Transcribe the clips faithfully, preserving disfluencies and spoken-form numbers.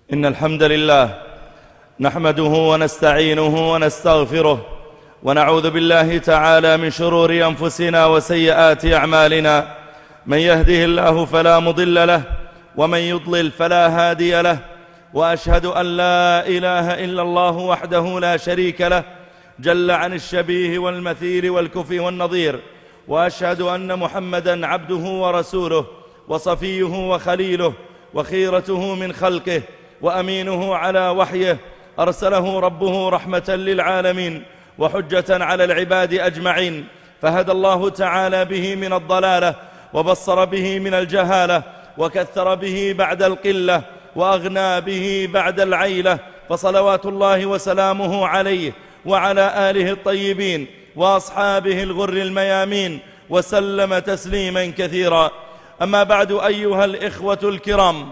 إن الحمد لله نحمده ونستعينه ونستغفره ونعوذ بالله تعالى من شرور أنفسنا وسيئات أعمالنا. من يهده الله فلا مضل له ومن يضلل فلا هادي له، وأشهد أن لا إله إلا الله وحده لا شريك له جل عن الشبيه والمثيل والكفي والنظير، وأشهد أن محمدًا عبده ورسوله وصفيه وخليله وخيرته من خلقه وأمينه على وحيه، أرسله ربه رحمة للعالمين وحجة على العباد أجمعين، فهدى الله تعالى به من الضلالة وبصر به من الجهالة وكثر به بعد القلة وأغنى به بعد العيلة، فصلوات الله وسلامه عليه وعلى آله الطيبين وأصحابه الغر الميامين وسلم تسليما كثيرا. أما بعد، أيها الإخوة الكرام،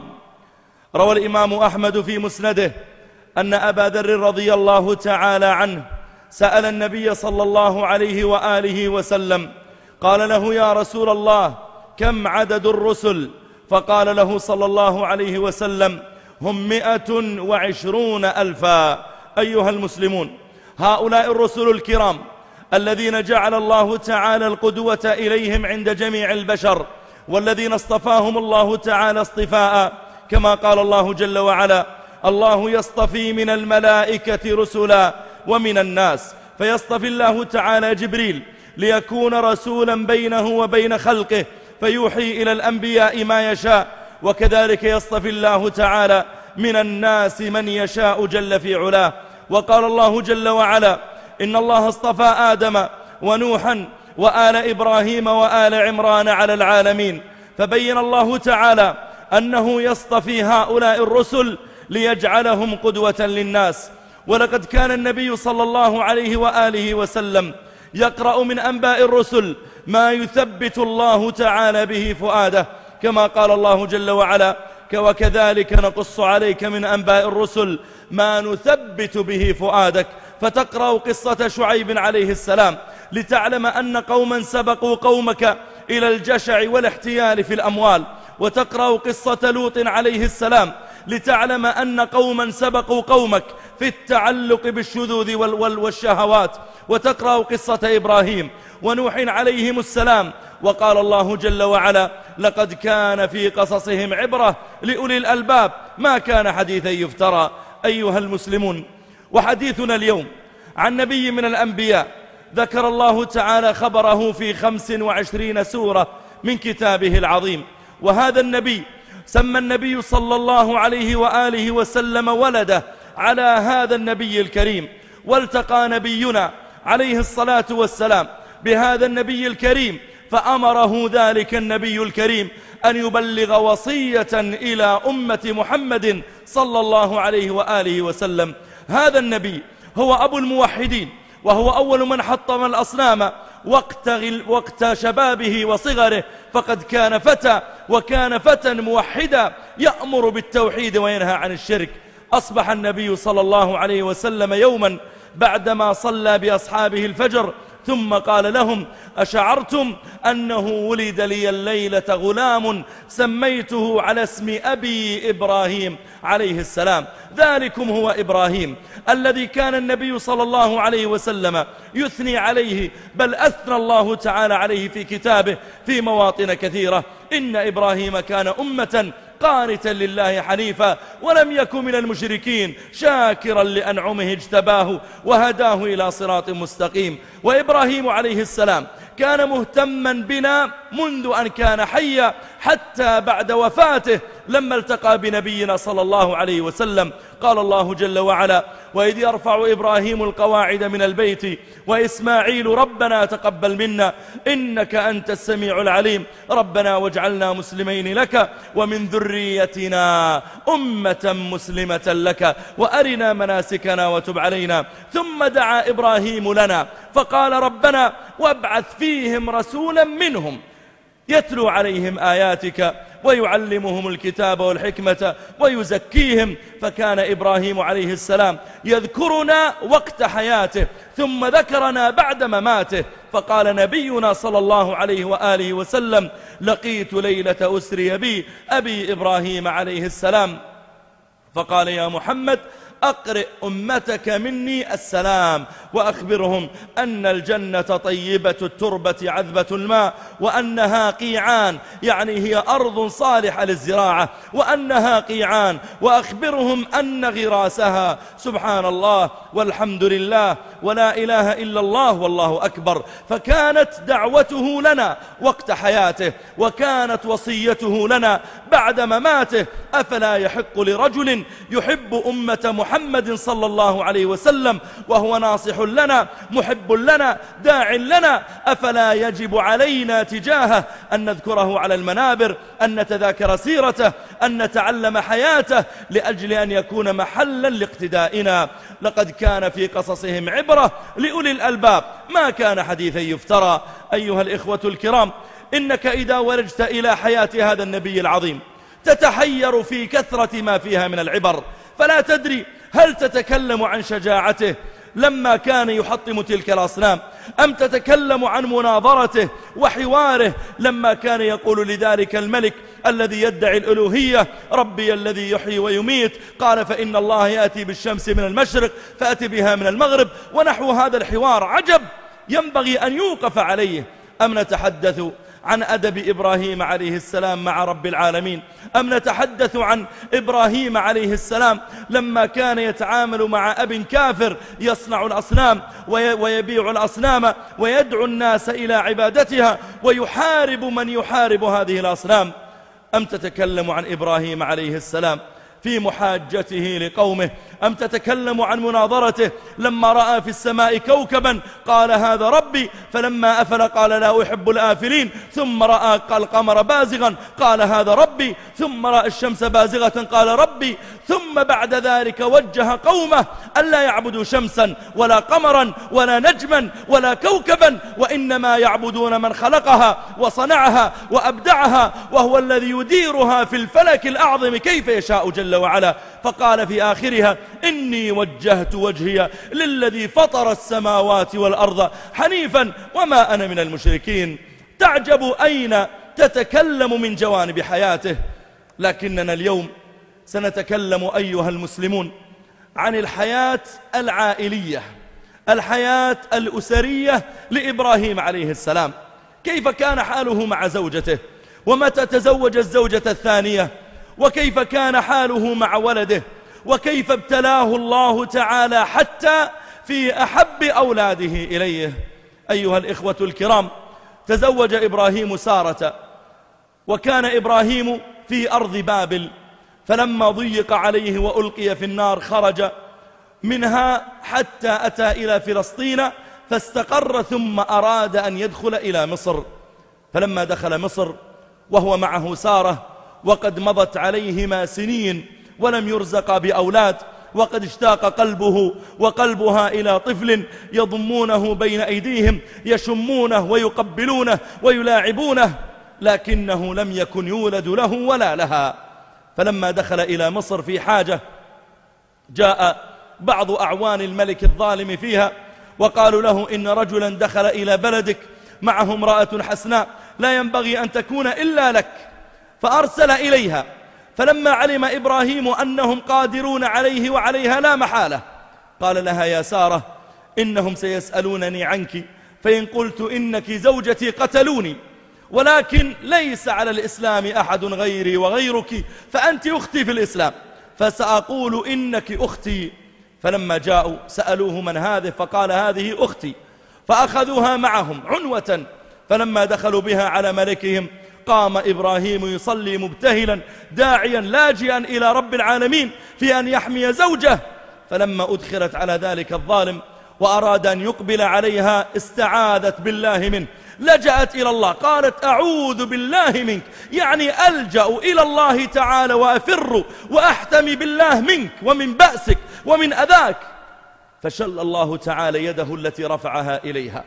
روى الإمام أحمد في مسنده أن أبا ذر رضي الله تعالى عنه سأل النبي صلى الله عليه وآله وسلم، قال له: يا رسول الله، كم عدد الرسل؟ فقال له صلى الله عليه وسلم: هم مئة وعشرون ألفا. أيها المسلمون، هؤلاء الرسل الكرام الذين جعل الله تعالى القدوة إليهم عند جميع البشر، والذين اصطفاهم الله تعالى اصطفاء، كما قال الله جل وعلا: الله يصطفي من الملائكة رسلا ومن الناس. فيصطفي الله تعالى جبريل ليكون رسولا بينه وبين خلقه فيوحي إلى الأنبياء ما يشاء، وكذلك يصطفي الله تعالى من الناس من يشاء جل في علاه. وقال الله جل وعلا: إن الله اصطفى آدم ونوحا وآل إبراهيم وآل عمران على العالمين. فبين الله تعالى أنه يصطفي هؤلاء الرسل ليجعلهم قدوة للناس. ولقد كان النبي صلى الله عليه وآله وسلم يقرأ من أنباء الرسل ما يثبت الله تعالى به فؤاده، كما قال الله جل وعلا: وكذلك نقص عليك من أنباء الرسل ما نثبت به فؤادك. فتقرأ قصة شعيب عليه السلام لتعلم أن قوما سبقوا قومك إلى الجشع والاحتيال في الأموال، وتقرأ قصة لوط عليه السلام لتعلم أن قوما سبقوا قومك في التعلق بالشذوذ والشهوات، وتقرأ قصة إبراهيم ونوح عليهم السلام. وقال الله جل وعلا: لقد كان في قصصهم عبرة لأولي الألباب ما كان حديثا يفترى. أيها المسلمون، وحديثنا اليوم عن نبي من الأنبياء ذكر الله تعالى خبره في خمس وعشرين سورة من كتابه العظيم. وهذا النبي سمى النبي صلى الله عليه وآله وسلم ولده على هذا النبي الكريم، والتقى نبينا عليه الصلاة والسلام بهذا النبي الكريم، فأمره ذلك النبي الكريم أن يبلغ وصية إلى أمة محمد صلى الله عليه وآله وسلم. هذا النبي هو أبو الموحدين، وهو أول من حطم الأصنام وقت, وقت شبابه وصغره، فقد كان فتى وكان فتى موحدا يأمر بالتوحيد وينهى عن الشرك. أصبح النبي صلى الله عليه وسلم يوما بعدما صلى بأصحابه الفجر ثم قال لهم: أشعرتم أنه ولد لي الليلة غلام سميته على اسم أبي إبراهيم عليه السلام؟ ذلكم هو إبراهيم الذي كان النبي صلى الله عليه وسلم يثني عليه، بل أثنى الله تعالى عليه في كتابه في مواطن كثيرة. إن إبراهيم كان أمة قانتا لله حنيفا ولم يكن من المشركين شاكرا لأنعمه اجتباه وهداه إلى صراط مستقيم. وإبراهيم عليه السلام كان مهتما بنا منذ أن كان حيا حتى بعد وفاته لما التقى بنبينا صلى الله عليه وسلم. قال الله جل وعلا: وإذ يرفع إبراهيم القواعد من البيت وإسماعيل ربنا تقبل منا إنك أنت السميع العليم ربنا واجعلنا مسلمين لك ومن ذريتنا أمة مسلمة لك وأرنا مناسكنا وتب علينا. ثم دعا إبراهيم لنا فقال: ربنا وابعث فيهم رسولا منهم يتلو عليهم آياتك ويعلمهم الكتاب والحكمة ويزكيهم. فكان إبراهيم عليه السلام يذكرنا وقت حياته ثم ذكرنا بعد مماته. فقال نبينا صلى الله عليه وآله وسلم: لقيت ليلة أسري بي أبي إبراهيم عليه السلام فقال يا محمد أقرئ أمتك مني السلام وأخبرهم أن الجنة طيبة التربة عذبة الماء، وأنها قيعان يعني هي أرض صالحة للزراعة، وأنها قيعان، وأخبرهم أن غراسها سبحان الله والحمد لله ولا إله إلا الله والله أكبر. فكانت دعوته لنا وقت حياته، وكانت وصيته لنا بعد مماته. أفلا يحق لرجل يحب أمة محمد محمد صلى الله عليه وسلم وهو ناصح لنا محب لنا داع لنا، أفلا يجب علينا تجاهه أن نذكره على المنابر، أن نتذاكر سيرته، أن نتعلم حياته لأجل أن يكون محلا لاقتدائنا. لقد كان في قصصهم عبرة لأولي الألباب ما كان حديثا يفترى. أيها الإخوة الكرام، إنك إذا ولجت إلى حياة هذا النبي العظيم تتحير في كثرة ما فيها من العبر، فلا تدري هل تتكلم عن شجاعته لما كان يحطم تلك الأصنام، أم تتكلم عن مناظرته وحواره لما كان يقول لذلك الملك الذي يدعي الألوهية ربي الذي يحيي ويميت، قال فإن الله يأتي بالشمس من المشرق فأتي بها من المغرب، ونحو هذا الحوار عجب ينبغي أن يوقف عليه. أم نتحدث عن أدب إبراهيم عليه السلام مع رب العالمين، أم نتحدث عن إبراهيم عليه السلام لما كان يتعامل مع أب كافر يصنع الأصنام ويبيع الأصنام ويدعو الناس إلى عبادتها ويحارب من يحارب هذه الأصنام؟ أم تتكلم عن إبراهيم عليه السلام في محاجته لقومه، أم تتكلم عن مناظرته لما رأى في السماء كوكبا قال هذا ربي، فلما أفل قال لا أحب الآفلين، ثم رأى القمر بازغا قال هذا ربي، ثم رأى الشمس بازغة قال ربي، ثم بعد ذلك وجه قومه ألا يعبدوا شمسا ولا قمرا ولا نجما ولا كوكبا، وإنما يعبدون من خلقها وصنعها وأبدعها وهو الذي يديرها في الفلك الأعظم كيف يشاء جل وعلا. فقال في آخرها إني وجهت وجهي للذي فطر السماوات والأرض حنيفا وما أنا من المشركين. تعجب أين تتكلم من جوانب حياته. لكننا اليوم سنتكلم أيها المسلمون عن الحياة العائلية، الحياة الأسرية لإبراهيم عليه السلام. كيف كان حاله مع زوجته، ومتى تزوج الزوجة الثانية، وكيف كان حاله مع ولده، وكيف ابتلاه الله تعالى حتى في أحب أولاده إليه. أيها الإخوة الكرام، تزوج إبراهيم سارة، وكان إبراهيم في أرض بابل، فلما ضيق عليه وألقي في النار خرج منها حتى أتى إلى فلسطين فاستقر، ثم أراد أن يدخل إلى مصر. فلما دخل مصر وهو معه سارة وقد مضت عليهما سنين ولم يرزق بأولاد، وقد اشتاق قلبه وقلبها إلى طفل يضمونه بين أيديهم يشمونه ويقبلونه ويلاعبونه، لكنه لم يكن يولد له ولا لها. فلما دخل إلى مصر في حاجة جاء بعض أعوان الملك الظالم فيها وقالوا له إن رجلا دخل إلى بلدك معه امرأة حسناء لا ينبغي أن تكون إلا لك، فأرسل إليها. فلما علم إبراهيم أنهم قادرون عليه وعليها لا محالة قال لها يا سارة إنهم سيسألونني عنك، فإن قلت إنك زوجتي قتلوني، ولكن ليس على الإسلام أحد غيري وغيرك، فأنت أختي في الإسلام، فسأقول إنك أختي. فلما جاءوا سألوه من هذه فقال هذه أختي، فأخذوها معهم عنوة. فلما دخلوا بها على ملكهم قام إبراهيم يصلي مبتهلا داعيا لاجئا إلى رب العالمين في أن يحمي زوجه. فلما أدخلت على ذلك الظالم وأراد أن يقبل عليها استعاذت بالله منه، لجأت إلى الله، قالت أعوذ بالله منك، يعني ألجأ إلى الله تعالى وأفر وأحتمي بالله منك ومن بأسك ومن أذاك. فشل الله تعالى يده التي رفعها إليها،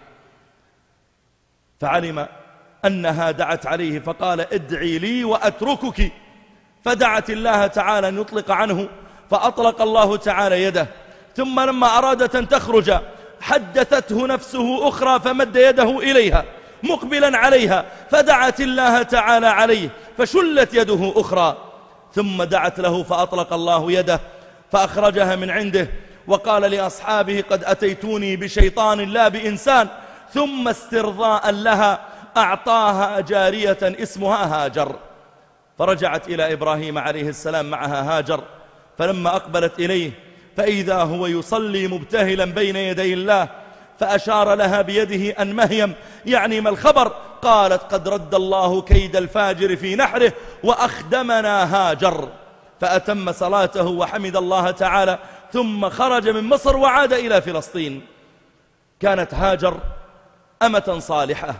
فعلم أنها دعت عليه فقال ادعي لي وأتركك، فدعت الله تعالى أن يطلق عنه، فأطلق الله تعالى يده. ثم لما أرادت أن تخرج حدثته نفسه أخرى فمد يده إليها مقبلا عليها، فدعت الله تعالى عليه فشلت يده أخرى. ثم دعت له فأطلق الله يده فأخرجها من عنده، وقال لأصحابه قد أتيتوني بشيطان لا بإنسان. ثم استرضاء لها أعطاها جارية اسمها هاجر، فرجعت إلى إبراهيم عليه السلام معها هاجر، فلما أقبلت إليه فإذا هو يصلي مبتهلا بين يدي الله، فأشار لها بيده أن مهيم، يعني ما الخبر؟ قالت قد رد الله كيد الفاجر في نحره وأخدمنا هاجر. فأتم صلاته وحمد الله تعالى، ثم خرج من مصر وعاد إلى فلسطين. كانت هاجر أمة صالحة،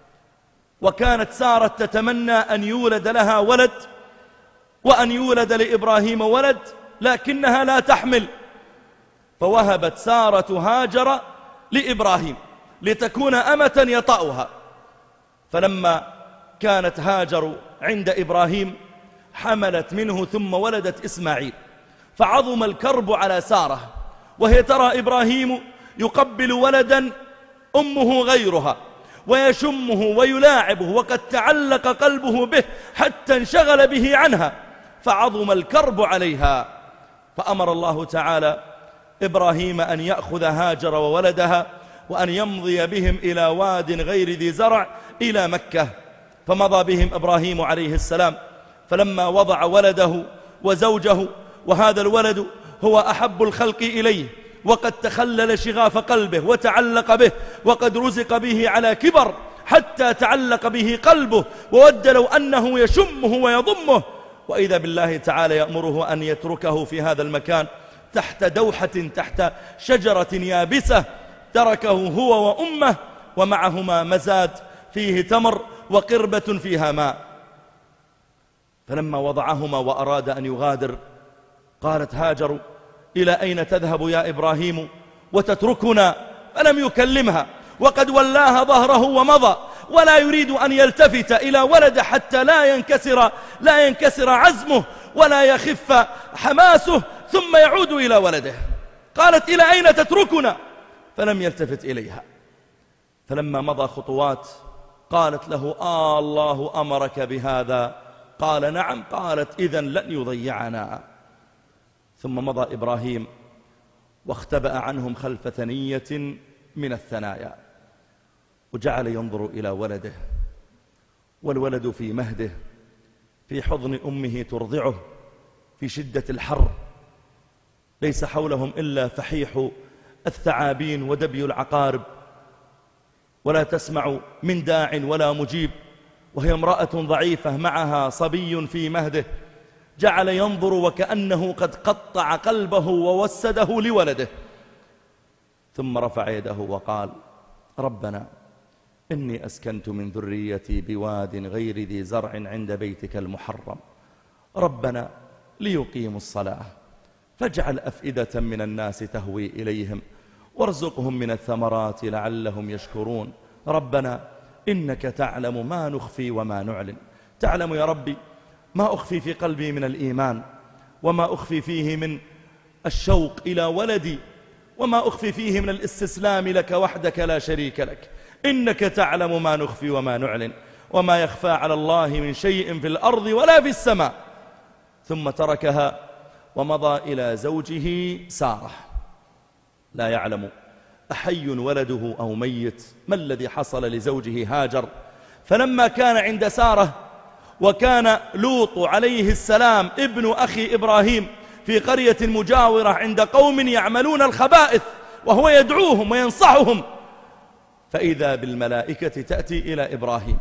وكانت سارة تتمنى أن يولد لها ولد وأن يولد لإبراهيم ولد، لكنها لا تحمل، فوهبت سارة هاجر لإبراهيم لتكون أمة يطأها. فلما كانت هاجر عند إبراهيم حملت منه ثم ولدت إسماعيل، فعظم الكرب على سارة، وهي ترى إبراهيم يقبل ولدا أمه غيرها ويشمه ويلاعبه، وقد تعلق قلبه به حتى انشغل به عنها، فعظم الكرب عليها. فأمر الله تعالى إبراهيم أن يأخذ هاجر وولدها وأن يمضي بهم إلى واد غير ذي زرع إلى مكة. فمضى بهم إبراهيم عليه السلام، فلما وضع ولده وزوجه، وهذا الولد هو أحب الخلق إليه، وقد تخلل شغاف قلبه وتعلق به، وقد رزق به على كبر حتى تعلق به قلبه، وود لو أنه يشمه ويضمه، وإذا بالله تعالى يأمره أن يتركه في هذا المكان تحت دوحة تحت شجرة يابسة، تركه هو وأمه ومعهما مزاد فيه تمر وقربة فيها ماء. فلما وضعهما وأراد أن يغادر قالت هاجر إلى أين تذهب يا إبراهيم وتتركنا؟ فلم يكلمها، وقد ولاها ظهره ومضى، ولا يريد أن يلتفت إلى ولده حتى لا ينكسر, لا ينكسر عزمه ولا يخف حماسه، ثم يعود إلى ولده. قالت إلى أين تتركنا؟ فلم يلتفت إليها. فلما مضى خطوات قالت له آه الله أمرك بهذا؟ قال نعم. قالت إذن لن يضيعنا. ثم مضى إبراهيم واختبأ عنهم خلف ثنية من الثنايا، وجعل ينظر إلى ولده، والولد في مهده في حضن أمه ترضعه في شدة الحر، ليس حولهم إلا فحيح الثعابين ودبي العقارب، ولا تسمع من داع ولا مجيب، وهي امرأة ضعيفة معها صبي في مهده. جعل ينظر وكأنه قد قطع قلبه ووسده لولده، ثم رفع يده وقال ربنا إني أسكنت من ذريتي بواد غير ذي زرع عند بيتك المحرم، ربنا ليقيموا الصلاة فاجعل أفئدة من الناس تهوي إليهم وارزقهم من الثمرات لعلهم يشكرون، ربنا إنك تعلم ما نخفي وما نعلن. تعلم يا ربي ما أخفي في قلبي من الإيمان، وما أخفي فيه من الشوق إلى ولدي، وما أخفي فيه من الاستسلام لك وحدك لا شريك لك. إنك تعلم ما نخفي وما نعلن، وما يخفى على الله من شيء في الأرض ولا في السماء. ثم تركها ومضى إلى زوجه سارة. لا يعلم أحي ولده أو ميت ما الذي حصل لزوجه هاجر. فلما كان عند سارة، وكان لوط عليه السلام ابن أخي إبراهيم في قرية مجاورة عند قوم يعملون الخبائث، وهو يدعوهم وينصحهم، فإذا بالملائكة تأتي إلى إبراهيم.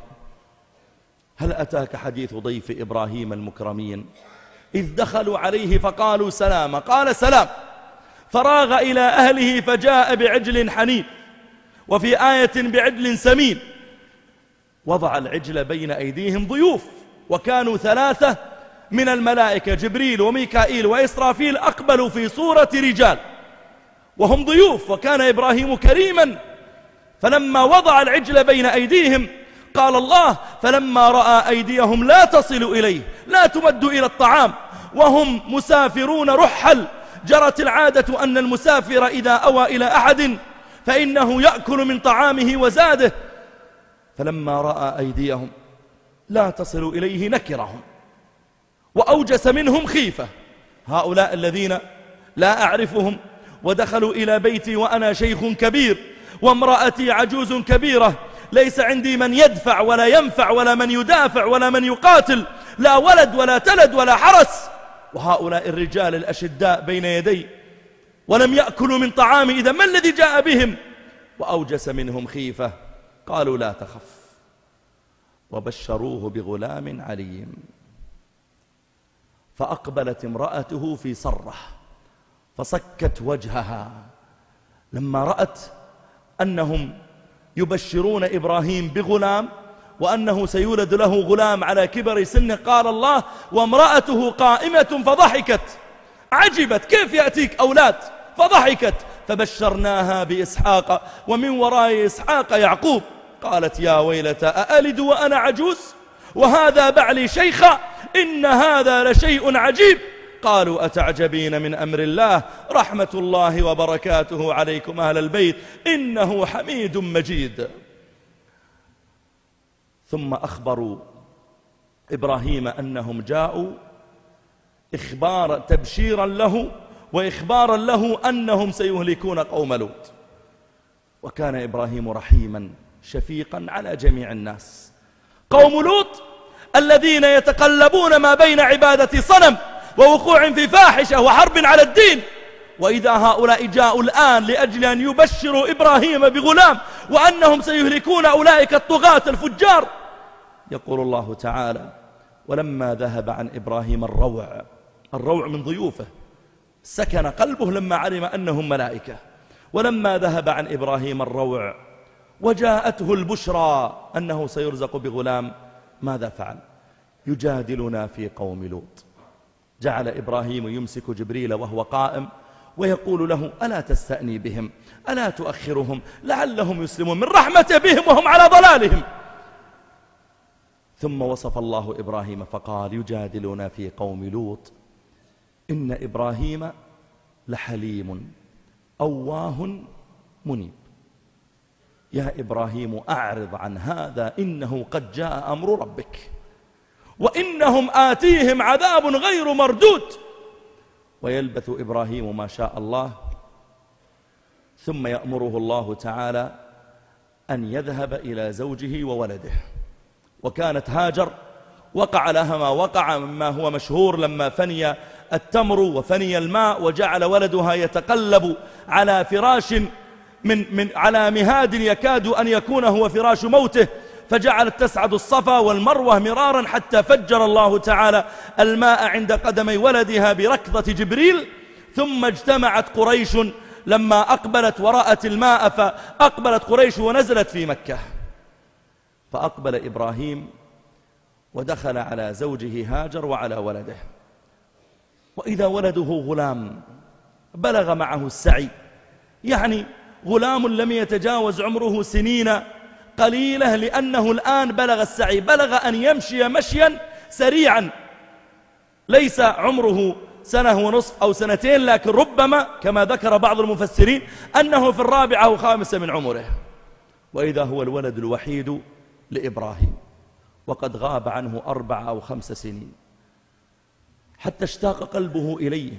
هل أتاك حديث ضيف إبراهيم المكرمين إذ دخلوا عليه فقالوا سلاما؟ قال سلام، فراغ إلى أهله فجاء بعجل حنيف، وفي آية بعجل سمين. وضع العجل بين أيديهم ضيوف، وكانوا ثلاثة من الملائكة جبريل وميكائيل وإسرافيل أقبلوا في صورة رجال وهم ضيوف، وكان إبراهيم كريما. فلما وضع العجل بين أيديهم قال الله فلما رأى أيديهم لا تصل إليه، لا تمد إلى الطعام، وهم مسافرون رحل، جرت العادة أن المسافر إذا أوى إلى أحد فإنه يأكل من طعامه وزاده. فلما رأى أيديهم لا تصل إليه نكرهم وأوجس منهم خيفة. هؤلاء الذين لا أعرفهم ودخلوا إلى بيتي وأنا شيخ كبير وامرأتي عجوز كبيرة، ليس عندي من يدفع ولا ينفع ولا من يدافع ولا من يقاتل، لا ولد ولا تلد ولا حرس، وهؤلاء الرجال الأشداء بين يدي ولم يأكلوا من طعامي، إذا ما الذي جاء بهم؟ وأوجس منهم خيفة. قالوا لا تخف، وبشروه بغلام عليم. فأقبلت امرأته في صرة فصكت وجهها لما رأت أنهم يبشرون إبراهيم بغلام وأنه سيولد له غلام على كبر سنه. قال الله: وامرأته قائمة فضحكت، عجبت كيف يأتيك أولاد، فضحكت. فبشرناها بإسحاق ومن وراء إسحاق يعقوب. قالت: يا ويلتى أألد وأنا عجوز وهذا بعلي شيخا، إن هذا لشيء عجيب. قالوا: أتعجبين من أمر الله، رحمة الله وبركاته عليكم أهل البيت، إنه حميد مجيد. ثم أخبروا إبراهيم أنهم جاءوا إخبار تبشيرا له وإخبارا له أنهم سيهلكون قوم لوط. وكان إبراهيم رحيما شفيقا على جميع الناس. قوم لوط الذين يتقلبون ما بين عبادة صنم ووقوع في فاحشة وحرب على الدين، وإذا هؤلاء جاءوا الآن لأجل أن يبشروا إبراهيم بغلام وأنهم سيهلكون أولئك الطغاة الفجار. يقول الله تعالى: ولما ذهب عن إبراهيم الروع، الروع من ضيوفه، سكن قلبه لما علم أنهم ملائكة. ولما ذهب عن إبراهيم الروع وجاءته البشرى أنه سيرزق بغلام، ماذا فعل؟ يجادلنا في قوم لوط. جعل إبراهيم يمسك جبريل وهو قائم ويقول له: ألا تستأني بهم، ألا تؤخرهم لعلهم يسلمون، من رحمته بهم وهم على ضلالهم. ثم وصف الله إبراهيم فقال: يجادلنا في قوم لوط إن إبراهيم لحليم أواه منيب. يا إبراهيم أعرض عن هذا، إنه قد جاء أمر ربك وإنهم آتيهم عذاب غير مردود. ويلبث إبراهيم ما شاء الله، ثم يأمره الله تعالى أن يذهب إلى زوجه وولده. وكانت هاجر وقع لها ما وقع مما هو مشهور لما فني التمر وفني الماء، وجعل ولدها يتقلب على فراش من, من على مهاد يكاد أن يكون هو فراش موته، فجعلت تسعد الصفا والمروة مرارا حتى فجر الله تعالى الماء عند قدمي ولدها بركضة جبريل. ثم اجتمعت قريش لما أقبلت ورأت الماء، فأقبلت قريش ونزلت في مكة. فأقبل إبراهيم ودخل على زوجه هاجر وعلى ولده، وإذا ولده غلام بلغ معه السعي، يعني غلام لم يتجاوز عمره سنين قليلة، لأنه الآن بلغ السعي، بلغ أن يمشي مشيا سريعا، ليس عمره سنة ونصف أو سنتين، لكن ربما كما ذكر بعض المفسرين أنه في الرابعة أو خامسة من عمره. وإذا هو الولد الوحيد لإبراهيم، وقد غاب عنه أربع أو خمس سنين، حتى اشتاق قلبه إليه،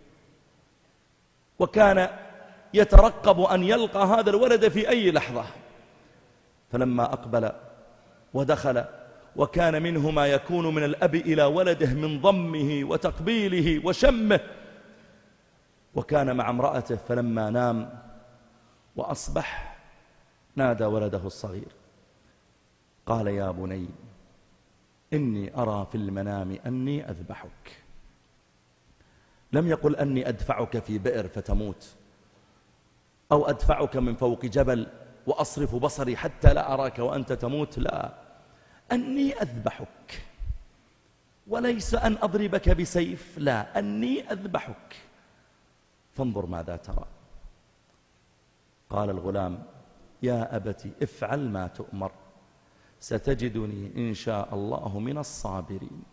وكان يترقب أن يلقى هذا الولد في أي لحظة. فلما أقبل ودخل، وكان منه ما يكون من الأب إلى ولده من ضمه وتقبيله وشمه، وكان مع امرأته. فلما نام وأصبح نادى ولده الصغير قال: يا بني إني أرى في المنام أني أذبحك. لم يقل أني أدفعك في بئر فتموت، أو أدفعك من فوق جبل وأصرف بصري حتى لا أراك وأنت تموت، لا، أني أذبحك، وليس أن أضربك بسيف، لا، أني أذبحك فانظر ماذا ترى. قال الغلام: يا أبت افعل ما تؤمر، ستجدني إن شاء الله من الصابرين.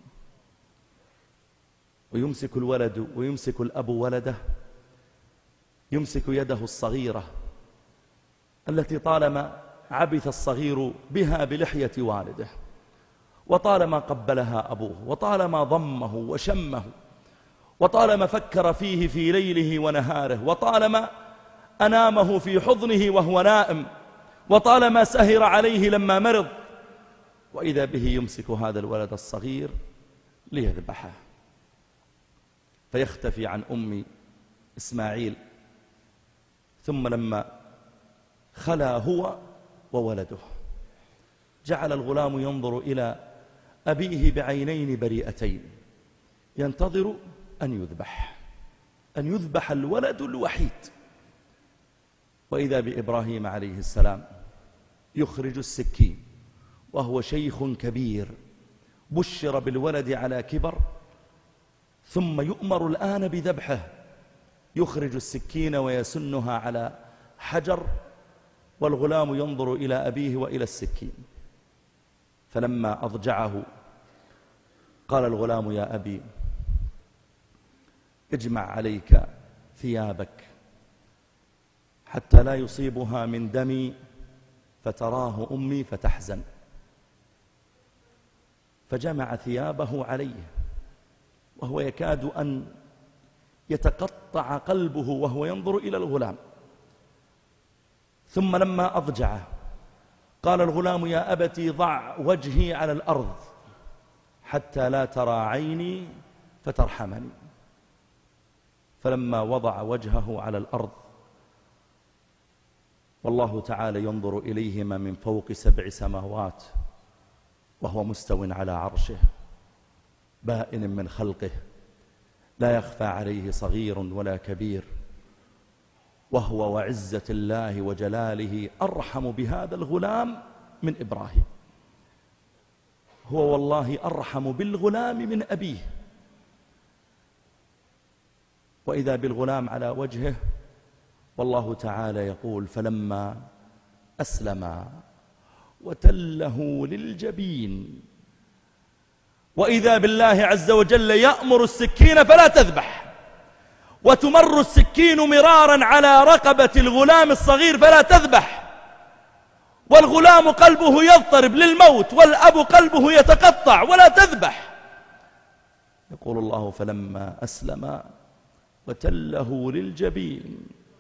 ويمسك الولد ويمسك الأب ولده، يمسك يده الصغيرة التي طالما عبث الصغير بها بلحية والده، وطالما قبلها أبوه، وطالما ضمه وشمه، وطالما فكر فيه في ليله ونهاره، وطالما أنامه في حضنه وهو نائم، وطالما سهر عليه لما مرض، وإذا به يمسك هذا الولد الصغير ليذبحه فيختفي عن أم إسماعيل. ثم لما خلا هو وولده جعل الغلام ينظر إلى أبيه بعينين بريئتين، ينتظر أن يذبح أن يذبح الولد الوحيد. وإذا بإبراهيم عليه السلام يخرج السكين وهو شيخ كبير بشر بالولد على كبر، ثم يؤمر الآن بذبحه، يخرج السكين ويسنها على حجر، والغلام ينظر إلى أبيه وإلى السكين. فلما أضجعه قال الغلام: يا أبي اجمع عليك ثيابك حتى لا يصيبها من دمي فتراه أمي فتحزن. فجمع ثيابه عليه وهو يكاد أن يتقطع قلبه وهو ينظر إلى الغلام. ثم لما أضجعه قال الغلام: يا أبتي ضع وجهي على الأرض حتى لا ترى عيني فترحمني. فلما وضع وجهه على الأرض والله تعالى ينظر إليهما من فوق سبع سماوات وهو مستو على عرشه بائن من خلقه لا يخفى عليه صغير ولا كبير، وهو وعزة الله وجلاله أرحم بهذا الغلام من إبراهيم. هو والله أرحم بالغلام من أبيه. وإذا بالغلام على وجهه والله تعالى يقول: فلما أسلما وتله للجبين. وإذا بالله عز وجل يأمر السكين فلا تذبح، وتمر السكين مرارا على رقبة الغلام الصغير فلا تذبح، والغلام قلبه يضطرب للموت والأب قلبه يتقطع ولا تذبح. يقول الله: فلما أسلما وتله للجبين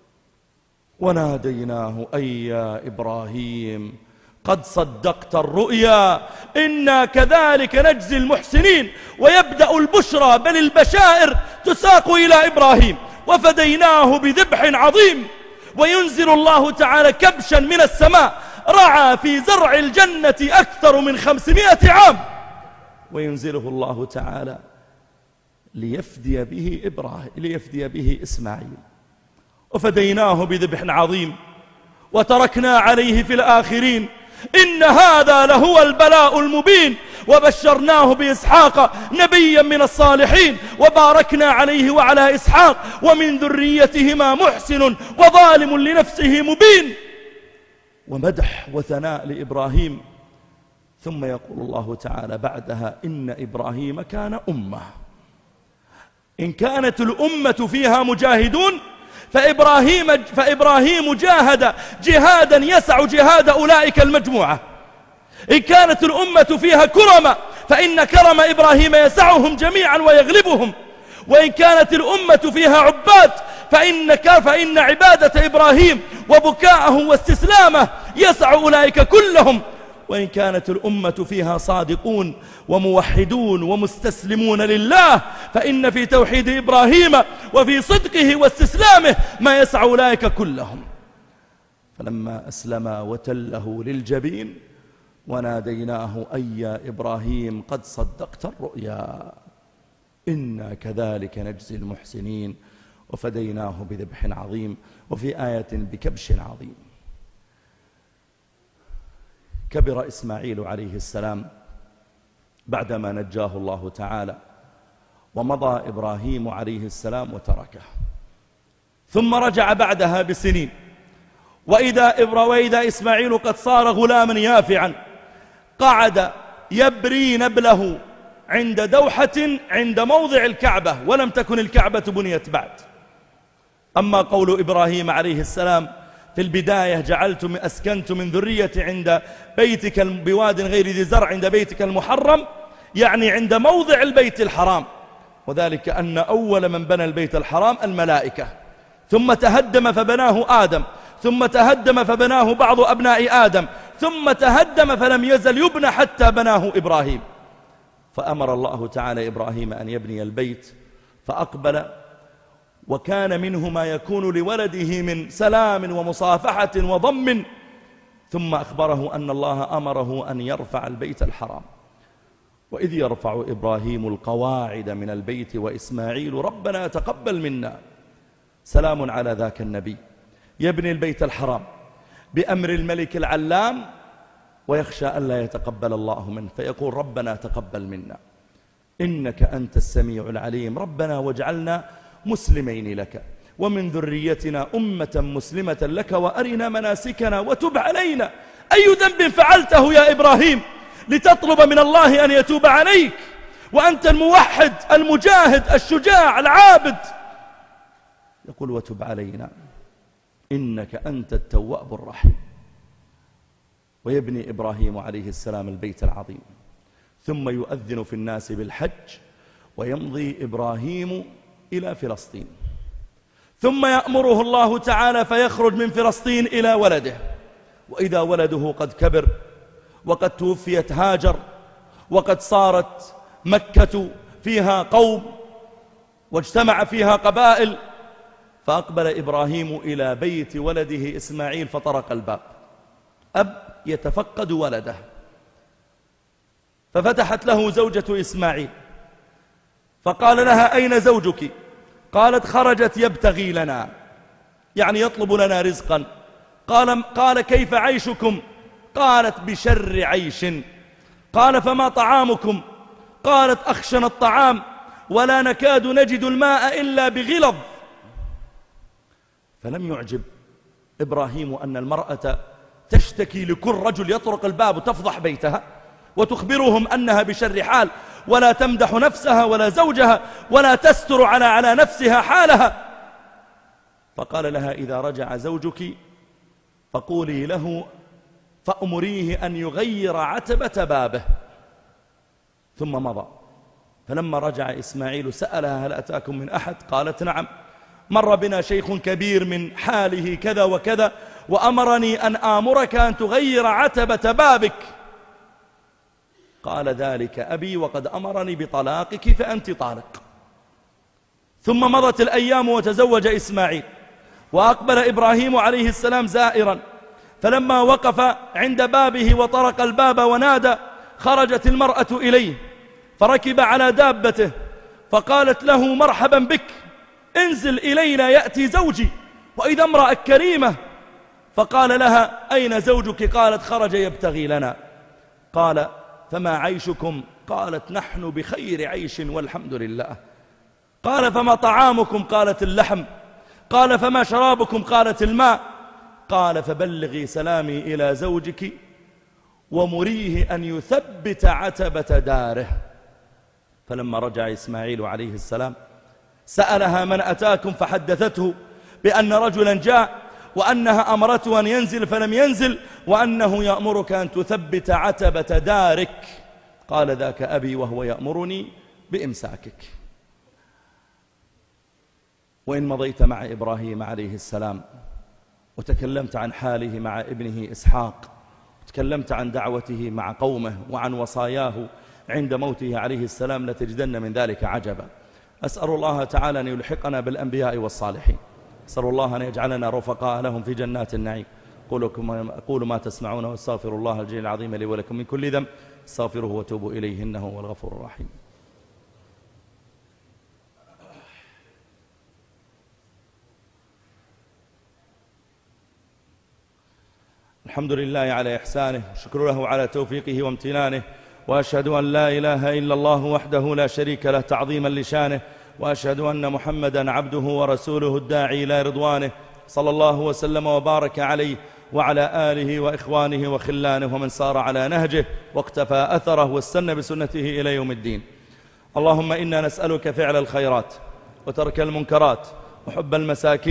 وناديناه أي يا إبراهيم قد صدقت الرؤيا إنا كذلك نجزي المحسنين. ويبدأ البشرى بل البشائر تساق إلى إبراهيم: وفديناه بذبح عظيم. وينزل الله تعالى كبشا من السماء رعى في زرع الجنة أكثر من خمسمائة عام، وينزله الله تعالى ليفدي به إبراهيم ليفدي به إسماعيل. وفديناه بذبح عظيم وتركنا عليه في الآخرين إن هذا لهو البلاء المبين. وبشرناه بإسحاق نبيا من الصالحين وباركنا عليه وعلى إسحاق ومن ذريتهما محسن وظالم لنفسه مبين. ومدح وثناء لإبراهيم. ثم يقول الله تعالى بعدها: إن إبراهيم كان أمة. إن كانت الأمة فيها مجاهدون فإبراهيم, فإبراهيم جاهد جهادا يسع جهاد أولئك المجموعة. إن كانت الأمة فيها كرم فإن كرم إبراهيم يسعهم جميعا ويغلبهم. وإن كانت الأمة فيها عباد فإن, فإن عبادة إبراهيم وبكاءه واستسلامه يسع أولئك كلهم. وإن كانت الأمة فيها صادقون وموحدون ومستسلمون لله فإن في توحيد إبراهيم وفي صدقه واستسلامه ما يسع أولئك كلهم. فلما أسلما وتله للجبين وناديناه أي يا إبراهيم قد صدقت الرؤيا إنا كذلك نجزي المحسنين وفديناه بذبح عظيم. وفي آية بكبش عظيم. كبر إسماعيل عليه السلام بعدما نجاه الله تعالى، ومضى إبراهيم عليه السلام وتركه، ثم رجع بعدها بسنين، وإذا, وإذا إسماعيل قد صار غلاما يافعا قعد يبري نبله عند دوحة عند موضع الكعبة، ولم تكن الكعبة بنيت بعد. أما قول إبراهيم عليه السلام في في البداية جعلت أسكنت من ذريتي عند بيتك بواد غير ذي زرع عند بيتك المحرم، يعني عند موضع البيت الحرام، وذلك أن أول من بنى البيت الحرام الملائكة، ثم تهدم فبناه آدم، ثم تهدم فبناه بعض أبناء آدم، ثم تهدم فلم يزل يبنى حتى بناه إبراهيم. فأمر الله تعالى إبراهيم أن يبني البيت، فأقبل، وكان منه ما يكون لولده من سلام ومصافحة وضم، ثم أخبره أن الله أمره أن يرفع البيت الحرام. وإذ يرفع إبراهيم القواعد من البيت وإسماعيل ربنا تقبل منا. سلام على ذاك النبي يبني البيت الحرام بأمر الملك العلام، ويخشى ألا يتقبل الله منه، فيقول ربنا تقبل منا إنك أنت السميع العليم، ربنا واجعلنا مسلمين لك ومن ذريتنا أمة مسلمة لك وأرنا مناسكنا وتب علينا. أي ذنب فعلته يا إبراهيم لتطلب من الله أن يتوب عليك وأنت الموحد المجاهد الشجاع العابد؟ يقول وتب علينا إنك أنت التواب الرحيم. ويبني إبراهيم عليه السلام البيت العظيم، ثم يؤذن في الناس بالحج، ويمضي إبراهيم إلى فلسطين، ثم يأمره الله تعالى فيخرج من فلسطين إلى ولده، وإذا ولده قد كبر وقد توفيت هاجر وقد صارت مكة فيها قوم واجتمع فيها قبائل، فأقبل إبراهيم إلى بيت ولده إسماعيل فطرق الباب، أب يتفقد ولده، ففتحت له زوجة إسماعيل فقال لها أين زوجك؟ قالت خرجت يبتغي لنا، يعني يطلب لنا رزقا. قال, قال كيف عيشكم؟ قالت بشر عيش. قال فما طعامكم؟ قالت أخشن الطعام ولا نكاد نجد الماء إلا بغلظ. فلم يعجب إبراهيم أن المرأة تشتكي لكل رجل يطرق الباب وتفضح بيتها وتخبرهم أنها بشر حال، ولا تمدح نفسها ولا زوجها ولا تستر على على نفسها حالها. فقال لها إذا رجع زوجك فقولي له فأمريه أن يغير عتبة بابه. ثم مضى. فلما رجع إسماعيل سألها هل أتاكم من أحد؟ قالت نعم، مر بنا شيخ كبير من حاله كذا وكذا وأمرني أن آمرك أن تغير عتبة بابك. قال ذلك أبي وقد أمرني بطلاقك فأنت طالق. ثم مضت الأيام وتزوج إسماعيل، وأقبل إبراهيم عليه السلام زائرا، فلما وقف عند بابه وطرق الباب ونادى خرجت المرأة إليه، فركب على دابته فقالت له مرحبا بك، انزل إلينا يأتي زوجي، وإذا امرأة كريمة. فقال لها أين زوجك؟ قالت خرج يبتغي لنا. قال فما عيشكم؟ قالت نحن بخير عيش والحمد لله. قال فما طعامكم؟ قالت اللحم. قال فما شرابكم؟ قالت الماء. قال فبلغي سلامي إلى زوجك ومريه أن يثبت عتبة داره. فلما رجع إسماعيل عليه السلام سألها من أتاكم؟ فحدثته بأن رجلا جاء وأنها أمرته أن ينزل فلم ينزل، وأنه يأمرك أن تثبت عتبة دارك. قال ذاك أبي وهو يأمرني بإمساكك. وإن مضيت مع إبراهيم عليه السلام وتكلمت عن حاله مع ابنه إسحاق، وتكلمت عن دعوته مع قومه وعن وصاياه عند موته عليه السلام، لتجدن من ذلك عجبا. أسأل الله تعالى أن يلحقنا بالأنبياء والصالحين، أسأل الله أن يجعلنا رفقاء لهم في جنات النعيم. أقول ما تسمعون واستغفر الله الجليل العظيم لي ولكم من كل ذنب، استغفروه وتوبوا إليه إنه هو الغفور الرحيم. الحمد لله على إحسانه، وشكر له على توفيقه وامتنانه، وأشهد أن لا إله إلا الله وحده لا شريك له تعظيما لشانه، وأشهد أن محمدا عبده ورسوله الداعي إلى رضوانه، صلى الله وسلم وبارك عليه وعلى آله وإخوانه وخلانه ومن سار على نهجه واقتفى أثره واستنى بسنته إلى يوم الدين. اللهم إنا نسألك فعل الخيرات وترك المنكرات وحب المساكين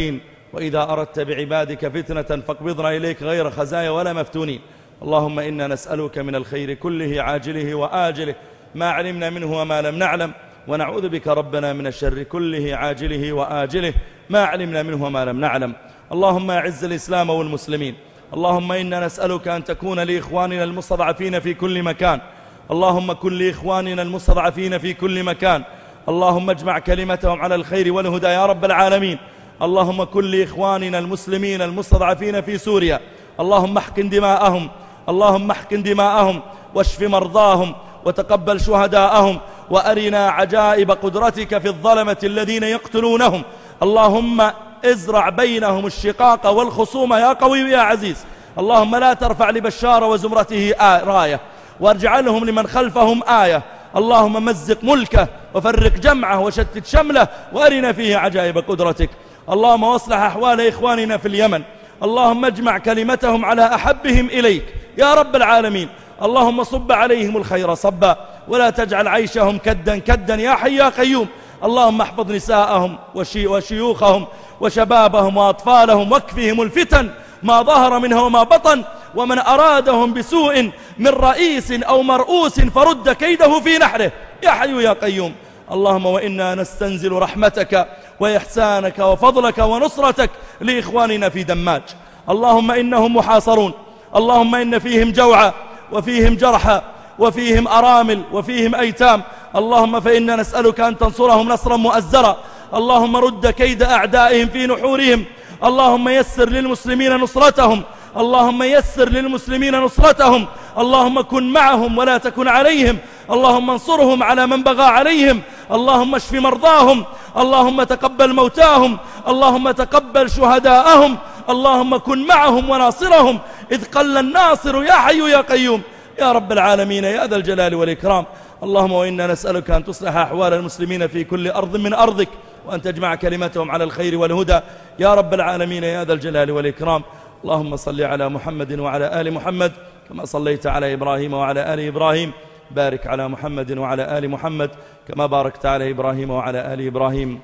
وإذا أردت بعبادك فتنة فاقبضنا إليك غير خزايا ولا مفتونين. اللهم إنا نسألك من الخير كله عاجله وآجله ما علمنا منه وما لم نعلم، ونعوذ بك ربنا من الشر كله عاجله وآجله ما علمنا منه وما لم نعلم. اللهم أعز الإسلام والمسلمين. اللهم إنا نسألك أن تكون لإخواننا المستضعفين في كل مكان. اللهم كن لإخواننا المستضعفين في كل مكان. اللهم اجمع كلمتهم على الخير والهدى يا رب العالمين. اللهم كن لإخواننا المسلمين المستضعفين في سوريا. اللهم احقن دماءهم، اللهم احقن دماءهم واشف مرضاهم وتقبل شهداءهم، وأرنا عجائب قدرتك في الظلمة الذين يقتلونهم. اللهم ازرع بينهم الشقاق والخصوم يا قوي يا عزيز. اللهم لا ترفع لبشار وزمرته راية، وارجعلهم لمن خلفهم آية. اللهم مزق ملكه وفرق جمعه وشتت شمله، وأرنا فيه عجائب قدرتك. اللهم واصلح أحوال إخواننا في اليمن. اللهم اجمع كلمتهم على أحبهم إليك يا رب العالمين. اللهم صب عليهم الخير صبا، ولا تجعل عيشهم كدا كدا يا حي يا قيوم. اللهم احفظ نساءهم وشيوخهم وشبابهم وأطفالهم، واكفهم الفتن ما ظهر منها وما بطن، ومن أرادهم بسوء من رئيس أو مرؤوس فرد كيده في نحره يا حي يا قيوم. اللهم وإنا نستنزل رحمتك وإحسانك وفضلك ونصرتك لإخواننا في دماج. اللهم إنهم محاصرون. اللهم إن فيهم جوعى وفيهم جرحى وفيهم أرامل وفيهم أيتام. اللهم فإنا نسألك أن تنصرهم نصرا مؤزرا. اللهم رد كيد أعدائهم في نحورهم. اللهم يسر للمسلمين نصرتهم. اللهم يسر للمسلمين نصرتهم. اللهم كن معهم ولا تكن عليهم. اللهم انصرهم على من بغى عليهم. اللهم اشف مرضاهم. اللهم تقبل موتاهم. اللهم تقبل شهداءهم. اللهم كن معهم وناصرهم إذ قل الناصر يا حي يا قيوم يا رب العالمين يا ذا الجلال والإكرام. اللهم وإنا نسألك أن تصلح أحوال المسلمين في كل أرض من أرضك، وأن تجمع كلمتهم على الخير والهدى يا رب العالمين يا ذا الجلال والإكرام. اللهم صل على محمد وعلى آل محمد كما صليت على إبراهيم وعلى آل إبراهيم. بارك على محمد وعلى آل محمد كما باركت على إبراهيم وعلى آل إبراهيم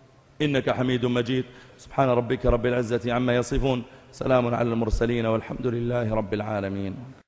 إنك حميد مجيد. سبحان ربك رب العزة عما يصفون، سلام على المرسلين والحمد لله رب العالمين.